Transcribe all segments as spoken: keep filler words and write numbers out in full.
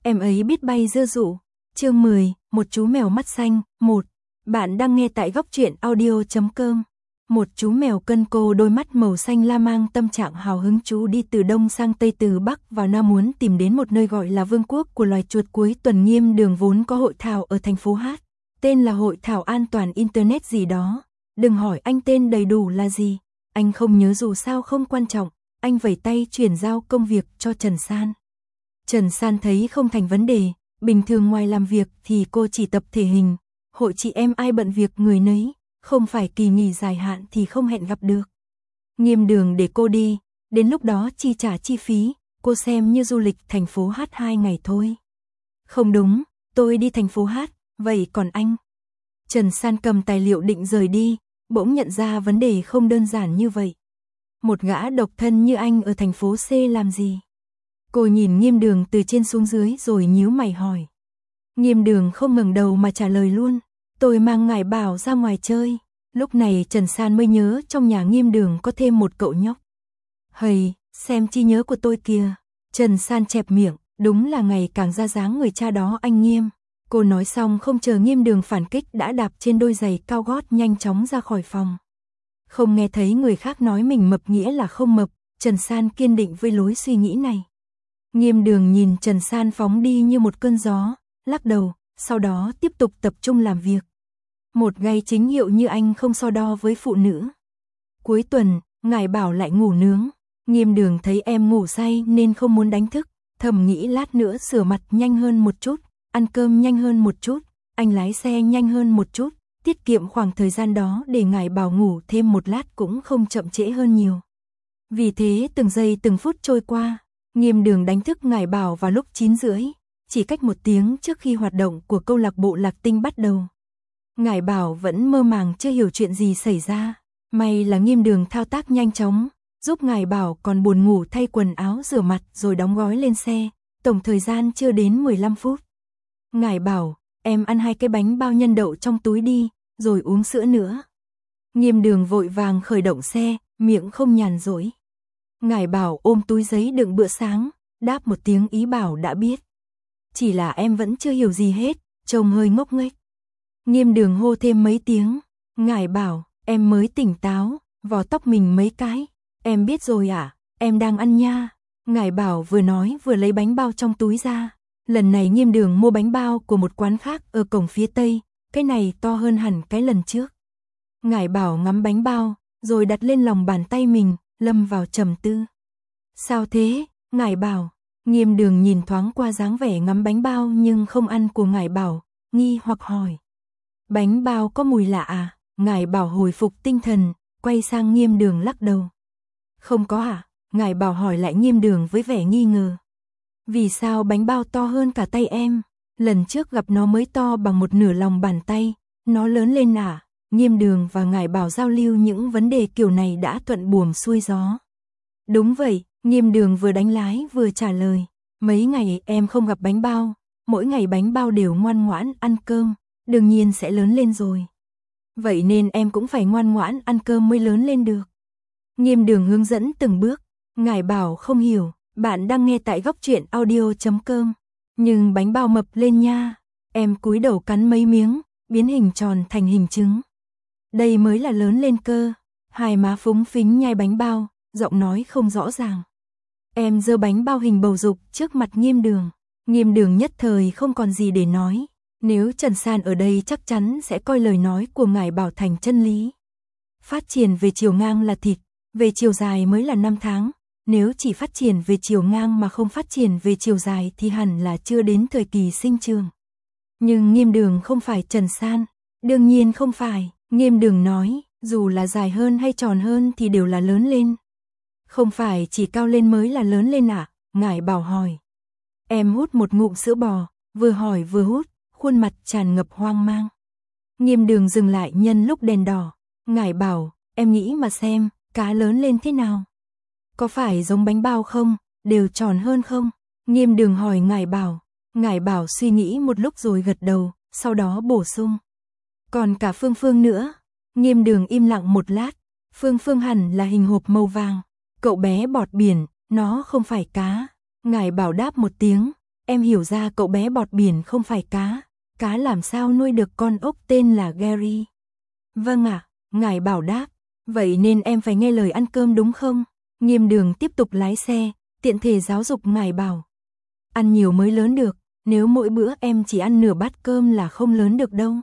em ấy biết bay dưa dụ. Chương mười, một chú mèo mắt xanh. Một. Bạn đang nghe tại góc truyện audio chấm com. Một chú mèo cân cô đôi mắt màu xanh la mang tâm trạng hào hứng. Chú đi từ đông sang tây, từ bắc vào nam, muốn tìm đến một nơi gọi là vương quốc của loài chuột. Cuối tuần Nghiêm Đường vốn có hội thảo ở thành phố Hát, tên là Hội thảo an toàn internet gì đó. Đừng hỏi anh tên đầy đủ là gì, anh không nhớ, dù sao không quan trọng. Anh vẩy tay chuyển giao công việc cho Trần San. Trần San thấy không thành vấn đề, bình thường ngoài làm việc thì cô chỉ tập thể hình, hội chị em ai bận việc người nấy, không phải kỳ nghỉ dài hạn thì không hẹn gặp được. Nghiêm Đường để cô đi, đến lúc đó chi trả chi phí, cô xem như du lịch thành phố Hát hai ngày thôi. Không đúng, tôi đi thành phố Hát, vậy còn anh? Trần San cầm tài liệu định rời đi, bỗng nhận ra vấn đề không đơn giản như vậy. Một gã độc thân như anh ở thành phố C làm gì? Cô nhìn Nghiêm Đường từ trên xuống dưới rồi nhíu mày hỏi. Nghiêm Đường không ngẩng đầu mà trả lời luôn. Tôi mang Ngải Bảo ra ngoài chơi. Lúc này Trần San mới nhớ trong nhà Nghiêm Đường có thêm một cậu nhóc. Hầy, xem trí nhớ của tôi kìa. Trần San chẹp miệng, đúng là ngày càng ra dáng người cha đó anh Nghiêm. Cô nói xong không chờ Nghiêm Đường phản kích đã đạp trên đôi giày cao gót nhanh chóng ra khỏi phòng. Không nghe thấy người khác nói mình mập nghĩa là không mập, Trần San kiên định với lối suy nghĩ này. Nghiêm Đường nhìn Trần San phóng đi như một cơn gió, lắc đầu, sau đó tiếp tục tập trung làm việc. Một ngày chính hiệu như anh không so đo với phụ nữ. Cuối tuần, Ngải Bảo lại ngủ nướng. Nghiêm Đường thấy em ngủ say nên không muốn đánh thức, thầm nghĩ lát nữa sửa mặt nhanh hơn một chút, ăn cơm nhanh hơn một chút, anh lái xe nhanh hơn một chút, tiết kiệm khoảng thời gian đó để Ngải Bảo ngủ thêm một lát cũng không chậm trễ hơn nhiều. Vì thế từng giây từng phút trôi qua, Nghiêm Đường đánh thức Ngải Bảo vào lúc chín rưỡi, chỉ cách một tiếng trước khi hoạt động của câu lạc bộ Lạc Tinh bắt đầu. Ngải Bảo vẫn mơ màng chưa hiểu chuyện gì xảy ra, may là Nghiêm Đường thao tác nhanh chóng, giúp Ngải Bảo còn buồn ngủ thay quần áo rửa mặt rồi đóng gói lên xe, tổng thời gian chưa đến mười lăm phút. Ngải Bảo, em ăn hai cái bánh bao nhân đậu trong túi đi, rồi uống sữa nữa. Nghiêm Đường vội vàng khởi động xe, miệng không nhàn rỗi. Ngải Bảo ôm túi giấy đựng bữa sáng, đáp một tiếng ý bảo đã biết. Chỉ là em vẫn chưa hiểu gì hết, trông hơi ngốc nghếch. Nghiêm Đường hô thêm mấy tiếng. Ngải Bảo, em mới tỉnh táo, vò tóc mình mấy cái. Em biết rồi à, em đang ăn nha. Ngải Bảo vừa nói vừa lấy bánh bao trong túi ra. Lần này Nghiêm Đường mua bánh bao của một quán khác ở cổng phía tây, cái này to hơn hẳn cái lần trước. Ngải Bảo ngắm bánh bao, rồi đặt lên lòng bàn tay mình, lâm vào trầm tư. Sao thế, Ngải Bảo? Nghiêm Đường nhìn thoáng qua dáng vẻ ngắm bánh bao nhưng không ăn của Ngải Bảo, nghi hoặc hỏi. Bánh bao có mùi lạ à? Ngải Bảo hồi phục tinh thần, quay sang Nghiêm Đường lắc đầu. Không có à? Ngải Bảo hỏi lại Nghiêm Đường với vẻ nghi ngờ. Vì sao bánh bao to hơn cả tay em? Lần trước gặp nó mới to bằng một nửa lòng bàn tay, nó lớn lên à? Nghiêm Đường và Ngải Bảo giao lưu những vấn đề kiểu này đã thuận buồm xuôi gió. Đúng vậy, Nghiêm Đường vừa đánh lái vừa trả lời. Mấy ngày em không gặp bánh bao, mỗi ngày bánh bao đều ngoan ngoãn ăn cơm, đương nhiên sẽ lớn lên rồi. Vậy nên em cũng phải ngoan ngoãn ăn cơm mới lớn lên được. Nghiêm Đường hướng dẫn từng bước. Ngải Bảo không hiểu, bạn đang nghe tại góc truyện audio chấm com. Nhưng bánh bao mập lên nha. Em cúi đầu cắn mấy miếng, biến hình tròn thành hình trứng. Đây mới là lớn lên cơ. Hai má phúng phính nhai bánh bao, giọng nói không rõ ràng. Em giơ bánh bao hình bầu dục trước mặt Nghiêm Đường. Nghiêm Đường nhất thời không còn gì để nói. Nếu Trần San ở đây chắc chắn sẽ coi lời nói của Ngải Bảo thành chân lý. Phát triển về chiều ngang là thịt, về chiều dài mới là năm tháng. Nếu chỉ phát triển về chiều ngang mà không phát triển về chiều dài thì hẳn là chưa đến thời kỳ sinh trưởng. Nhưng Nghiêm Đường không phải Trần San. Đương nhiên không phải. Nghiêm Đường nói, dù là dài hơn hay tròn hơn thì đều là lớn lên. Không phải chỉ cao lên mới là lớn lên à? Ngải Bảo hỏi. Em hút một ngụm sữa bò, vừa hỏi vừa hút, khuôn mặt tràn ngập hoang mang. Nghiêm Đường dừng lại nhân lúc đèn đỏ. Ngải Bảo, em nghĩ mà xem, cá lớn lên thế nào? Có phải giống bánh bao không? Đều tròn hơn không? Nghiêm Đường hỏi Ngải Bảo. Ngải Bảo suy nghĩ một lúc rồi gật đầu, sau đó bổ sung. Còn cả Phương Phương nữa. Nghiêm Đường im lặng một lát. Phương Phương hẳn là hình hộp màu vàng. Cậu bé bọt biển, nó không phải cá. Ngải Bảo đáp một tiếng. em hiểu ra cậu bé bọt biển không phải cá, cá làm sao nuôi được con ốc tên là Gary. Vâng ạ, ngài bảo đáp, vậy nên em phải nghe lời ăn cơm đúng không? Nghiêm Đường tiếp tục lái xe, tiện thể giáo dục ngài bảo. Ăn nhiều mới lớn được, nếu mỗi bữa em chỉ ăn nửa bát cơm là không lớn được đâu.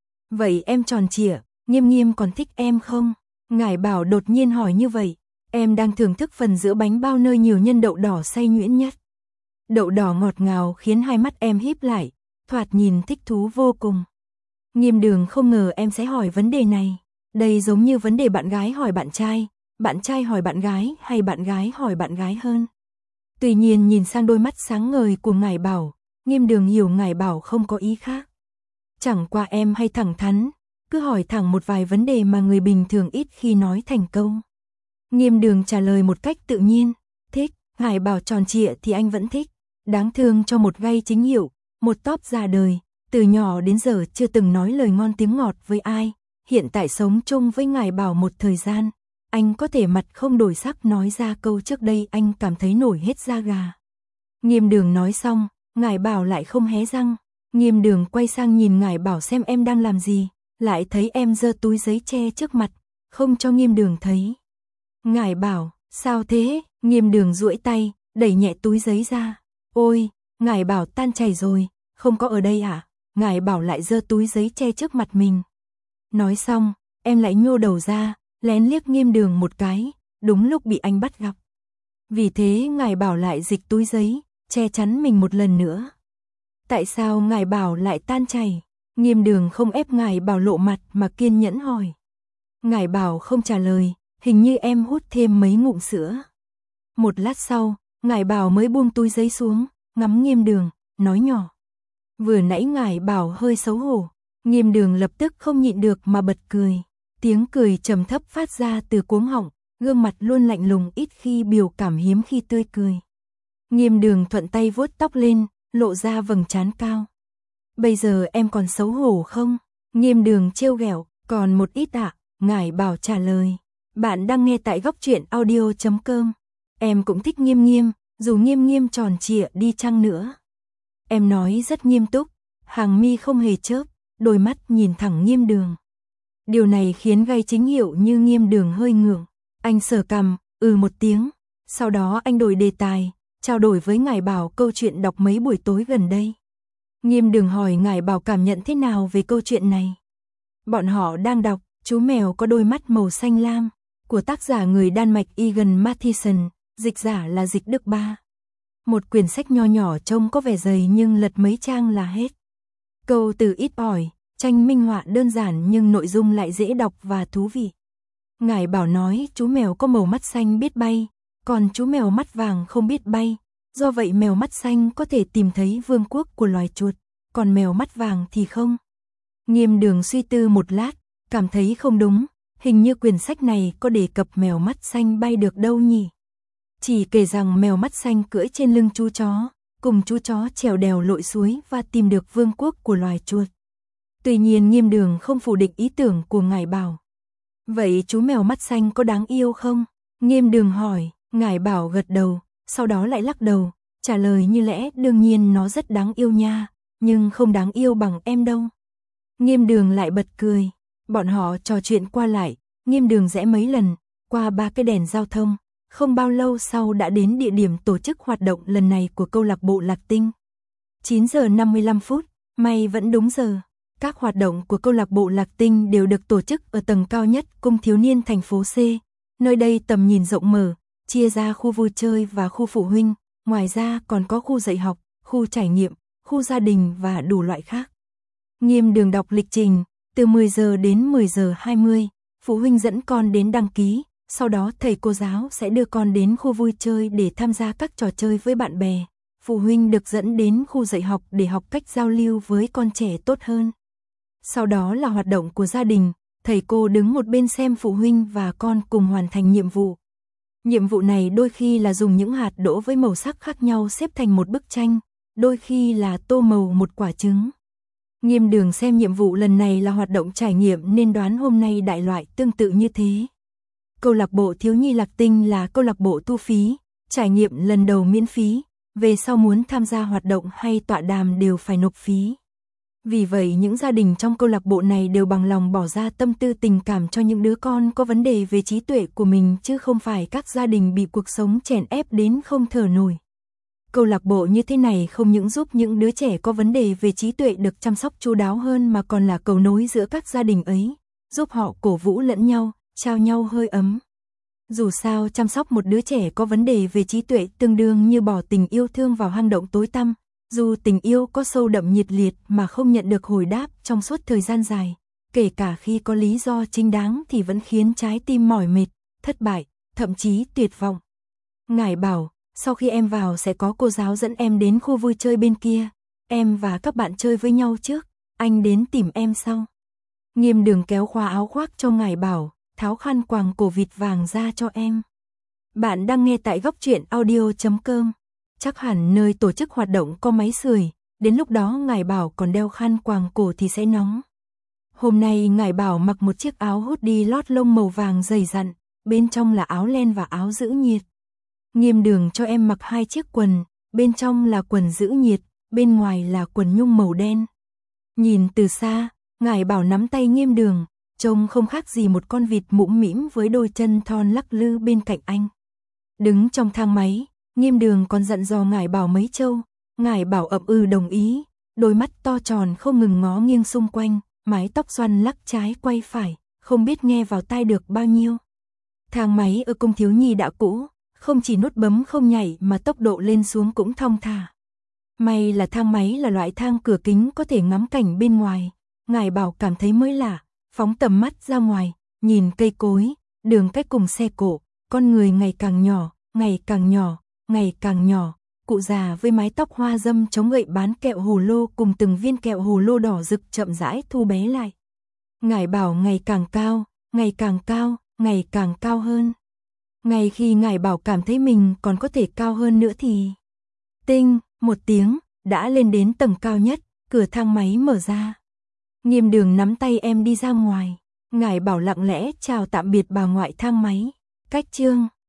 Vậy em tròn trịa, Nghiêm Nghiêm còn thích em không? Ngài bảo đột nhiên hỏi như vậy, em đang thưởng thức phần giữa bánh bao nơi nhiều nhân đậu đỏ xay nhuyễn nhất. Đậu đỏ ngọt ngào khiến hai mắt em híp lại, thoạt nhìn thích thú vô cùng. Nghiêm Đường không ngờ em sẽ hỏi vấn đề này. Đây giống như vấn đề bạn gái hỏi bạn trai, bạn trai hỏi bạn gái hay bạn gái hỏi bạn gái hơn. Tuy nhiên nhìn sang đôi mắt sáng ngời của ngài bảo, Nghiêm Đường hiểu ngài bảo không có ý khác. Chẳng qua em hay thẳng thắn, cứ hỏi thẳng một vài vấn đề mà người bình thường ít khi nói thành câu. Nghiêm Đường trả lời một cách tự nhiên, thích, ngài bảo tròn trịa thì anh vẫn thích. Đáng thương cho một gay chính hiệu, một top già đời, từ nhỏ đến giờ chưa từng nói lời ngon tiếng ngọt với ai, hiện tại sống chung với ngài bảo một thời gian, anh có thể mặt không đổi sắc nói ra câu trước đây anh cảm thấy nổi hết da gà. Nghiêm Đường nói xong, ngài bảo lại không hé răng, Nghiêm Đường quay sang nhìn ngài bảo xem em đang làm gì, lại thấy em giơ túi giấy che trước mặt, không cho Nghiêm Đường thấy. Ngài bảo, sao thế? Nghiêm Đường duỗi tay, đẩy nhẹ túi giấy ra. Ôi, ngài bảo tan chảy rồi, không có ở đây à? Ngài bảo lại giơ túi giấy che trước mặt mình. Nói xong, em lại nhô đầu ra, lén liếc Nghiêm Đường một cái, đúng lúc bị anh bắt gặp. Vì thế ngài bảo lại dịch túi giấy, che chắn mình một lần nữa. Tại sao ngài bảo lại tan chảy? Nghiêm Đường không ép ngài bảo lộ mặt mà kiên nhẫn hỏi. Ngài bảo không trả lời, hình như em hút thêm mấy ngụm sữa. Một lát sau, ngài bảo mới buông túi giấy xuống, ngắm Nghiêm Đường, nói nhỏ. Vừa nãy ngài bảo hơi xấu hổ, Nghiêm Đường lập tức không nhịn được mà bật cười. Tiếng cười trầm thấp phát ra từ cuống họng, gương mặt luôn lạnh lùng ít khi biểu cảm hiếm khi tươi cười. Nghiêm Đường thuận tay vuốt tóc lên, lộ ra vầng trán cao. Bây giờ em còn xấu hổ không? Nghiêm Đường trêu ghẹo, còn một ít ạ, à? Ngài bảo trả lời. Bạn đang nghe tại góc truyện audio chấm com. Em cũng thích Nghiêm Nghiêm, dù Nghiêm Nghiêm tròn trịa đi chăng nữa. Em nói rất nghiêm túc, hàng mi không hề chớp, đôi mắt nhìn thẳng Nghiêm Đường. Điều này khiến gay chính hiệu như Nghiêm Đường hơi ngượng. Anh sờ cằm, ừ một tiếng. Sau đó anh đổi đề tài, trao đổi với ngài bảo câu chuyện đọc mấy buổi tối gần đây. Nghiêm Đường hỏi ngài bảo cảm nhận thế nào về câu chuyện này. Bọn họ đang đọc Chú mèo có đôi mắt màu xanh lam của tác giả người Đan Mạch Egon Mathiesen, dịch giả là Dịch Đức Ba. Một quyển sách nho nhỏ trông có vẻ dày nhưng lật mấy trang là hết. Câu từ ít ỏi, tranh minh họa đơn giản nhưng nội dung lại dễ đọc và thú vị. Ngài bảo nói chú mèo có màu mắt xanh biết bay, còn chú mèo mắt vàng không biết bay. Do vậy mèo mắt xanh có thể tìm thấy vương quốc của loài chuột, còn mèo mắt vàng thì không. Nghiêm Đường suy tư một lát, cảm thấy không đúng, hình như quyển sách này có đề cập mèo mắt xanh bay được đâu nhỉ. Chỉ kể rằng mèo mắt xanh cưỡi trên lưng chú chó, cùng chú chó trèo đèo lội suối và tìm được vương quốc của loài chuột. Tuy nhiên Nghiêm Đường không phủ định ý tưởng của ngài bảo. Vậy chú mèo mắt xanh có đáng yêu không? Nghiêm Đường hỏi, ngài bảo gật đầu, sau đó lại lắc đầu, trả lời như lẽ đương nhiên nó rất đáng yêu nha, nhưng không đáng yêu bằng em đâu. Nghiêm Đường lại bật cười, bọn họ trò chuyện qua lại, Nghiêm Đường rẽ mấy lần, qua ba cái đèn giao thông, không bao lâu sau đã đến địa điểm tổ chức hoạt động lần này của câu lạc bộ Lạc Tinh. chín giờ năm mươi lăm phút, may vẫn đúng giờ. Các hoạt động của câu lạc bộ Lạc Tinh đều được tổ chức ở tầng cao nhất cung thiếu niên thành phố C. Nơi đây tầm nhìn rộng mở, chia ra khu vui chơi và khu phụ huynh, ngoài ra còn có khu dạy học, khu trải nghiệm, khu gia đình và đủ loại khác. Nghiêm Đường đọc lịch trình, từ mười giờ đến mười giờ hai mươi, phụ huynh dẫn con đến đăng ký, sau đó thầy cô giáo sẽ đưa con đến khu vui chơi để tham gia các trò chơi với bạn bè. Phụ huynh được dẫn đến khu dạy học để học cách giao lưu với con trẻ tốt hơn. Sau đó là hoạt động của gia đình, thầy cô đứng một bên xem phụ huynh và con cùng hoàn thành nhiệm vụ. Nhiệm vụ này đôi khi là dùng những hạt đỗ với màu sắc khác nhau xếp thành một bức tranh, đôi khi là tô màu một quả trứng. Nghiêm Đường xem nhiệm vụ lần này là hoạt động trải nghiệm nên đoán hôm nay đại loại tương tự như thế. Câu lạc bộ thiếu nhi Lạc Tinh là câu lạc bộ thu phí, trải nghiệm lần đầu miễn phí, về sau muốn tham gia hoạt động hay tọa đàm đều phải nộp phí. Vì vậy những gia đình trong câu lạc bộ này đều bằng lòng bỏ ra tâm tư tình cảm cho những đứa con có vấn đề về trí tuệ của mình, chứ không phải các gia đình bị cuộc sống chèn ép đến không thở nổi. Câu lạc bộ như thế này không những giúp những đứa trẻ có vấn đề về trí tuệ được chăm sóc chu đáo hơn mà còn là cầu nối giữa các gia đình ấy, giúp họ cổ vũ lẫn nhau, trao nhau hơi ấm. Dù sao chăm sóc một đứa trẻ có vấn đề về trí tuệ tương đương như bỏ tình yêu thương vào hang động tối tăm, dù tình yêu có sâu đậm nhiệt liệt mà không nhận được hồi đáp trong suốt thời gian dài, kể cả khi có lý do chính đáng thì vẫn khiến trái tim mỏi mệt, thất bại, thậm chí tuyệt vọng. Ngải bảo, sau khi em vào sẽ có cô giáo dẫn em đến khu vui chơi bên kia, em và các bạn chơi với nhau trước, anh đến tìm em sau. Nghiêm Đường kéo khóa áo khoác cho Ngải bảo, tháo khăn quàng cổ vịt vàng ra cho em. Bạn đang nghe tại góc truyện audio chấm com. Chắc hẳn nơi tổ chức hoạt động có máy sưởi, đến lúc đó Ngải bảo còn đeo khăn quàng cổ thì sẽ nóng. Hôm nay Ngải bảo mặc một chiếc áo hoodie lót lông màu vàng dày dặn, bên trong là áo len và áo giữ nhiệt. Nghiêm Đường cho em mặc hai chiếc quần, bên trong là quần giữ nhiệt, bên ngoài là quần nhung màu đen. Nhìn từ xa, Ngải bảo nắm tay Nghiêm Đường, trông không khác gì một con vịt mũm mĩm với đôi chân thon lắc lư bên cạnh anh. Đứng trong thang máy, Nghiêm Đường còn dặn dò Ngải bảo mấy câu, Ngải bảo ậm ừ đồng ý, đôi mắt to tròn không ngừng ngó nghiêng xung quanh, mái tóc xoăn lắc trái quay phải, không biết nghe vào tai được bao nhiêu. Thang máy ở cung thiếu nhi đã cũ, không chỉ nút bấm không nhảy mà tốc độ lên xuống cũng thong thả. May là thang máy là loại thang cửa kính có thể ngắm cảnh bên ngoài, Ngải bảo cảm thấy mới lạ, phóng tầm mắt ra ngoài, nhìn cây cối, đường cách cùng xe cộ, con người ngày càng nhỏ, ngày càng nhỏ, ngày càng nhỏ, cụ già với mái tóc hoa dâm chống gậy bán kẹo hồ lô cùng từng viên kẹo hồ lô đỏ rực chậm rãi thu bé lại. Ngải bảo ngày càng cao, ngày càng cao, ngày càng cao hơn. Ngay khi Ngải bảo cảm thấy mình còn có thể cao hơn nữa thì tinh, một tiếng, đã lên đến tầng cao nhất, cửa thang máy mở ra. Nghiêm Đường nắm tay em đi ra ngoài, Ngải bảo lặng lẽ chào tạm biệt bà ngoại thang máy. Cách chương